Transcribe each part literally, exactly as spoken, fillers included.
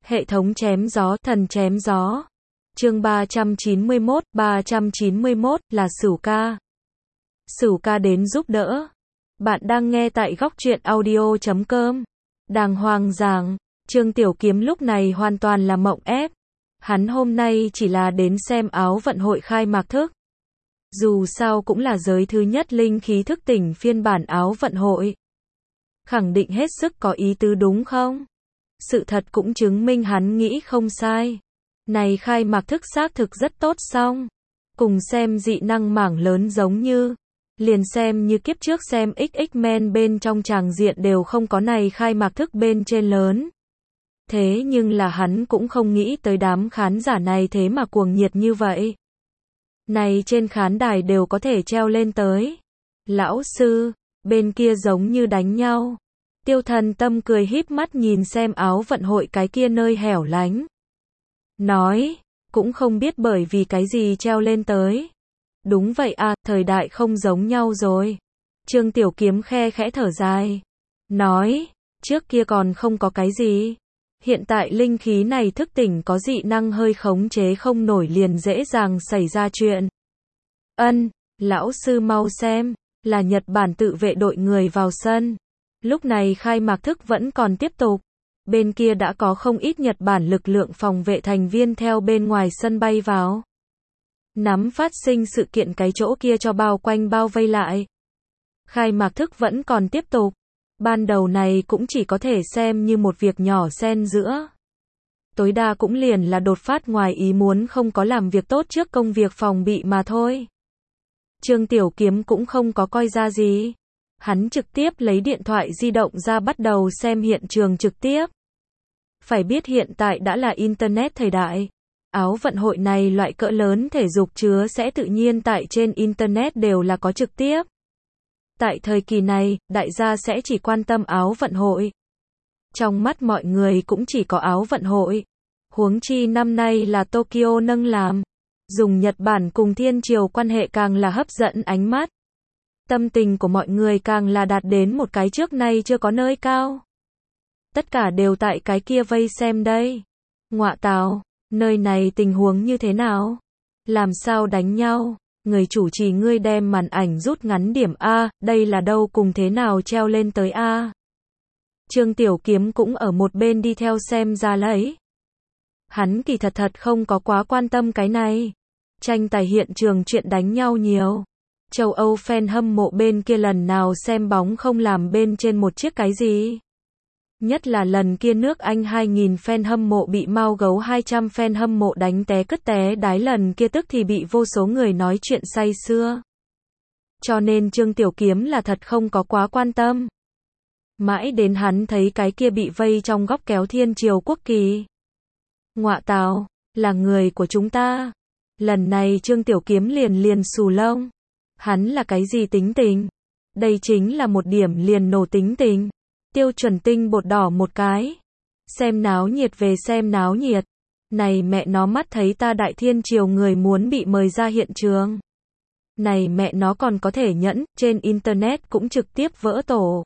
Hệ thống chém gió, thần chém gió. Chương ba trăm chín mươi mốt, ba trăm chín mươi mốt là Sửu ca. Sửu ca đến giúp đỡ. Bạn đang nghe tại góc truyện audio chấm com. Đàng hoàng giảng, Trương Tiểu Kiếm lúc này hoàn toàn là mộng ép. Hắn hôm nay chỉ là đến xem áo vận hội khai mạc thức. Dù sao cũng là giới thứ nhất linh khí thức tỉnh phiên bản áo vận hội. Khẳng định hết sức có ý tứ đúng không? Sự thật cũng chứng minh hắn nghĩ không sai. Này khai mạc thức xác thực rất tốt xong. Cùng xem dị năng mảng lớn giống như. Liền xem như kiếp trước xem X-Men bên trong tràng diện đều không có này khai mạc thức bên trên lớn. Thế nhưng là hắn cũng không nghĩ tới đám khán giả này thế mà cuồng nhiệt như vậy. Này trên khán đài đều có thể treo lên tới. Lão sư, bên kia giống như đánh nhau. Tiêu Thần Tâm cười híp mắt nhìn xem áo vận hội cái kia nơi hẻo lánh. Nói, cũng không biết bởi vì cái gì treo lên tới. Đúng vậy à, thời đại không giống nhau rồi. Trương Tiểu Kiếm khe khẽ thở dài. Nói, trước kia còn không có cái gì. Hiện tại linh khí này thức tỉnh có dị năng hơi khống chế không nổi liền dễ dàng xảy ra chuyện. Ân, lão sư mau xem, là Nhật Bản tự vệ đội người vào sân. Lúc này khai mạc thức vẫn còn tiếp tục. Bên kia đã có không ít Nhật Bản lực lượng phòng vệ thành viên theo bên ngoài sân bay vào. Nắm phát sinh sự kiện cái chỗ kia cho bao quanh bao vây lại. Khai mạc thức vẫn còn tiếp tục. Ban đầu này cũng chỉ có thể xem như một việc nhỏ xen giữa. Tối đa cũng liền là đột phát ngoài ý muốn không có làm việc tốt trước công việc phòng bị mà thôi. Trương Tiểu Kiếm cũng không có coi ra gì. Hắn trực tiếp lấy điện thoại di động ra bắt đầu xem hiện trường trực tiếp. Phải biết hiện tại đã là Internet thời đại. Áo vận hội này loại cỡ lớn thể dục chứa sẽ tự nhiên tại trên Internet đều là có trực tiếp. Tại thời kỳ này, đại gia sẽ chỉ quan tâm áo vận hội. Trong mắt mọi người cũng chỉ có áo vận hội. Huống chi năm nay là Tokyo nâng làm. Dùng Nhật Bản cùng Thiên Triều quan hệ càng là hấp dẫn ánh mắt. Tâm tình của mọi người càng là đạt đến một cái trước nay chưa có nơi cao. Tất cả đều tại cái kia vây xem đây. Ngọa tào, nơi này tình huống như thế nào? Làm sao đánh nhau? Người chủ trì ngươi đem màn ảnh rút ngắn điểm A, đây là đâu cùng thế nào treo lên tới A. Trương Tiểu Kiếm cũng ở một bên đi theo xem ra lấy. Hắn kỳ thật thật không có quá quan tâm cái này. Tranh tài hiện trường chuyện đánh nhau nhiều. Châu Âu fan hâm mộ bên kia lần nào xem bóng không làm bên trên một chiếc cái gì. Nhất là lần kia nước Anh hai nghìn fan hâm mộ bị Mao Gấu hai trăm fan hâm mộ đánh té cứt té đái lần kia tức thì bị vô số người nói chuyện say sưa. Cho nên Trương Tiểu Kiếm là thật không có quá quan tâm. Mãi đến hắn thấy cái kia bị vây trong góc kéo Thiên Triều quốc kỳ. Ngọa tào, là người của chúng ta. Lần này Trương Tiểu Kiếm liền liền xù lông. Hắn là cái gì tính tình? Đây chính là một điểm liền nổ tính tình. Tiêu chuẩn tinh bột đỏ một cái. Xem náo nhiệt về xem náo nhiệt. Này mẹ nó mắt thấy ta Đại Thiên Triều người muốn bị mời ra hiện trường. Này mẹ nó còn có thể nhẫn, trên Internet cũng trực tiếp vỡ tổ.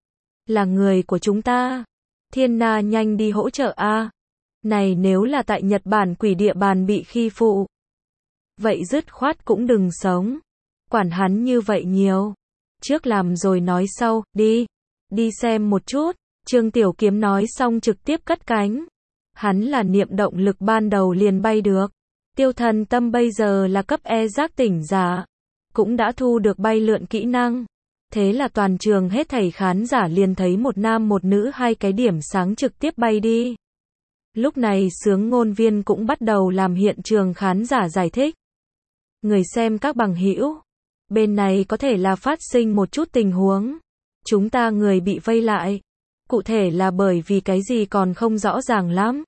Là người của chúng ta. Thiên Na nhanh đi hỗ trợ a. Này nếu là tại Nhật Bản quỷ địa bàn bị khi phụ. Vậy dứt khoát cũng đừng sống. Quản hắn như vậy nhiều. Trước làm rồi nói sau, đi. Đi xem một chút. Trương Tiểu Kiếm nói xong trực tiếp cất cánh. Hắn là niệm động lực ban đầu liền bay được. Tiêu Thần Tâm bây giờ là cấp E giác tỉnh giả. Cũng đã thu được bay lượn kỹ năng. Thế là toàn trường hết thảy khán giả liền thấy một nam một nữ hai cái điểm sáng trực tiếp bay đi. Lúc này Sướng Ngôn Viên cũng bắt đầu làm hiện trường khán giả giải thích. Người xem các bằng hữu. Bên này có thể là phát sinh một chút tình huống. Chúng ta người bị vây lại. Cụ thể là bởi vì cái gì còn không rõ ràng lắm.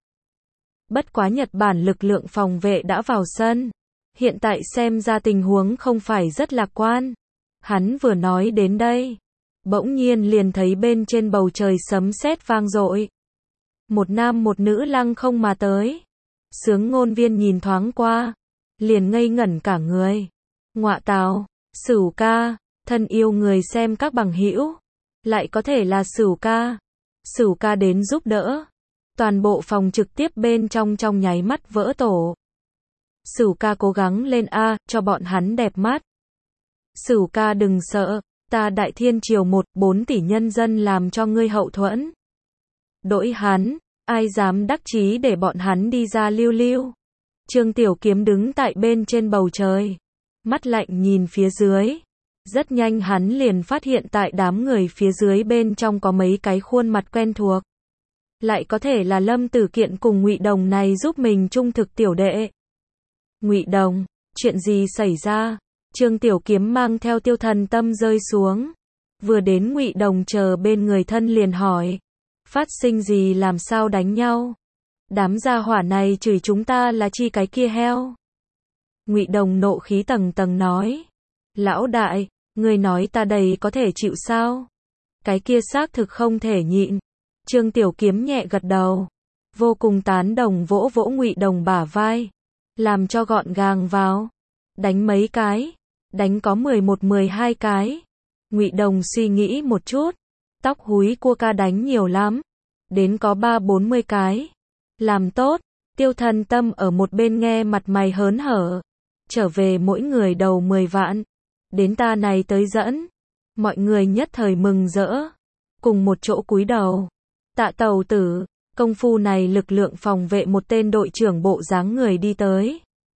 Bất quá Nhật Bản lực lượng phòng vệ đã vào sân. Hiện tại xem ra tình huống không phải rất lạc quan. Hắn vừa nói đến đây. Bỗng nhiên liền thấy bên trên bầu trời sấm sét vang dội. Một nam một nữ lăng không mà tới. Sướng Ngôn Viên nhìn thoáng qua. Liền ngây ngẩn cả người. Ngọa tào, Sửu ca, thân yêu người xem các bằng hữu. Lại có thể là Sửu ca. Sửu ca đến giúp đỡ. Toàn bộ phòng trực tiếp bên trong trong nháy mắt vỡ tổ. Sửu ca cố gắng lên a, cho bọn hắn đẹp mắt. Sửu ca đừng sợ, ta Đại Thiên Triều một, bốn tỷ nhân dân làm cho ngươi hậu thuẫn. Đỗi hắn, ai dám đắc chí để bọn hắn đi ra lưu lưu. Trương Tiểu Kiếm đứng tại bên trên bầu trời, mắt lạnh nhìn phía dưới. Rất nhanh hắn liền phát hiện tại đám người phía dưới bên trong có mấy cái khuôn mặt quen thuộc. Lại có thể là Lâm Tử Kiện cùng Ngụy Đồng này giúp mình trung thực tiểu đệ. Ngụy Đồng, chuyện gì xảy ra? Trương Tiểu Kiếm mang theo Tiêu Thần Tâm rơi xuống. Vừa đến Ngụy Đồng chờ bên người thân liền hỏi. Phát sinh gì, làm sao đánh nhau? Đám gia hỏa này chửi chúng ta là chi cái kia heo. Ngụy Đồng nộ khí tầng tầng nói. Lão đại, người nói ta đầy có thể chịu sao? Cái kia xác thực không thể nhịn. Trương Tiểu Kiếm nhẹ gật đầu. Vô cùng tán đồng vỗ vỗ Ngụy Đồng bả vai. Làm cho gọn gàng vào. Đánh mấy cái? Đánh có mười một mười hai cái. Ngụy Đồng suy nghĩ một chút. Tóc húi cua ca đánh nhiều lắm. Đến có ba bốn mươi cái. Làm tốt. Tiêu Thần Tâm ở một bên nghe mặt mày hớn hở. Trở về mỗi người đầu mười vạn. Đến ta này tới dẫn. Mọi người nhất thời mừng rỡ. Cùng một chỗ cúi đầu. Tạ Tàu Tử. Công phu này lực lượng phòng vệ một tên đội trưởng bộ dáng người đi tới.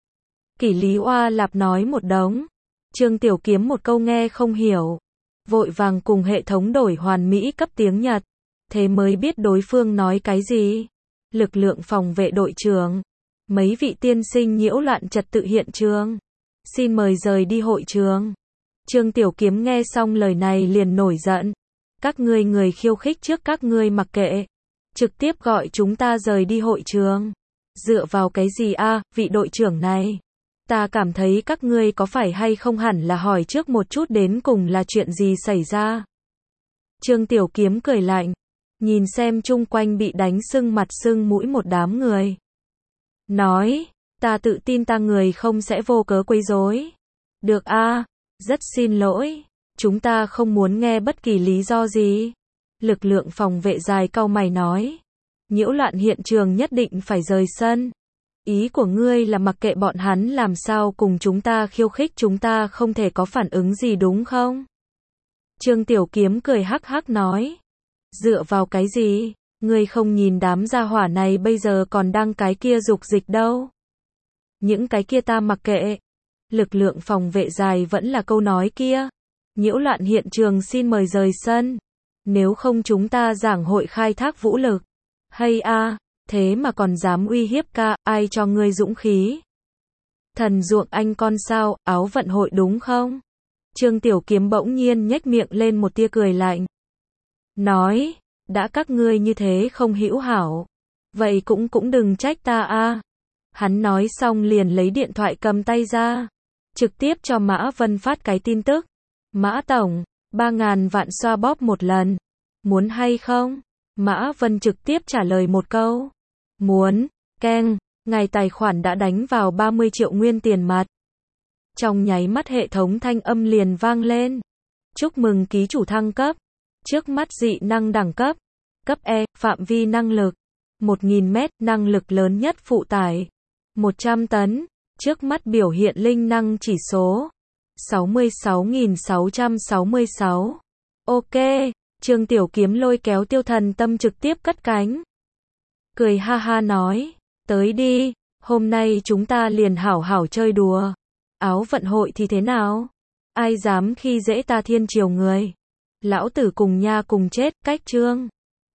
Kỷ Lý Oa Lạp nói một đống. Trương Tiểu Kiếm một câu nghe không hiểu. Vội vàng cùng hệ thống đổi hoàn mỹ cấp tiếng Nhật. Thế mới biết đối phương nói cái gì. Lực lượng phòng vệ đội trưởng. Mấy vị tiên sinh nhiễu loạn trật tự hiện trường. Xin mời rời đi hội trường. Trương Tiểu Kiếm nghe xong lời này liền nổi giận. Các ngươi người khiêu khích trước các ngươi mặc kệ. Trực tiếp gọi chúng ta rời đi hội trường. Dựa vào cái gì a, vị đội trưởng này? Ta cảm thấy các ngươi có phải hay không hẳn là hỏi trước một chút đến cùng là chuyện gì xảy ra. Trương Tiểu Kiếm cười lạnh. Nhìn xem chung quanh bị đánh sưng mặt sưng mũi một đám người. Nói, ta tự tin ta người không sẽ vô cớ quấy rối. Được a, rất xin lỗi. Chúng ta không muốn nghe bất kỳ lý do gì. Lực lượng phòng vệ dài cau mày nói. Nhiễu loạn hiện trường nhất định phải rời sân. Ý của ngươi là mặc kệ bọn hắn làm sao cùng chúng ta khiêu khích chúng ta không thể có phản ứng gì đúng không? Trương Tiểu Kiếm cười hắc hắc nói. Dựa vào cái gì? Ngươi không nhìn đám gia hỏa này bây giờ còn đang cái kia dục dịch đâu. Những cái kia ta mặc kệ. Lực lượng phòng vệ dài vẫn là câu nói kia. Nhiễu loạn hiện trường xin mời rời sân. Nếu không chúng ta giảng hội khai thác vũ lực. Hay a, thế mà còn dám uy hiếp ca, ai cho ngươi dũng khí? Thần ruộng anh con sao, áo vận hội đúng không? Trương Tiểu Kiếm bỗng nhiên nhếch miệng lên một tia cười lạnh. Nói, đã các ngươi như thế không hữu hảo. Vậy cũng cũng đừng trách ta a. Hắn nói xong liền lấy điện thoại cầm tay ra. Trực tiếp cho Mã Vân phát cái tin tức. Mã Tổng, ba ngàn vạn xoa bóp một lần. Muốn hay không? Mã Vân trực tiếp trả lời một câu. Muốn, keng, ngài tài khoản đã đánh vào ba mươi triệu nguyên tiền mặt. Trong nháy mắt hệ thống thanh âm liền vang lên. Chúc mừng ký chủ thăng cấp. Trước mắt dị năng đẳng cấp. Cấp E, phạm vi năng lực. một nghìn mét, năng lực lớn nhất phụ tải. một trăm tấn. Trước mắt biểu hiện linh năng chỉ số. sáu mươi sáu nghìn sáu trăm sáu mươi sáu. Ok. Trương Tiểu Kiếm lôi kéo Tiêu Thần Tâm trực tiếp cất cánh. Cười ha ha nói. Tới đi. Hôm nay chúng ta liền hảo hảo chơi đùa. Áo vận hội thì thế nào? Ai dám khi dễ ta Thiên Triều người? Lão tử cùng nha cùng chết, cách trương.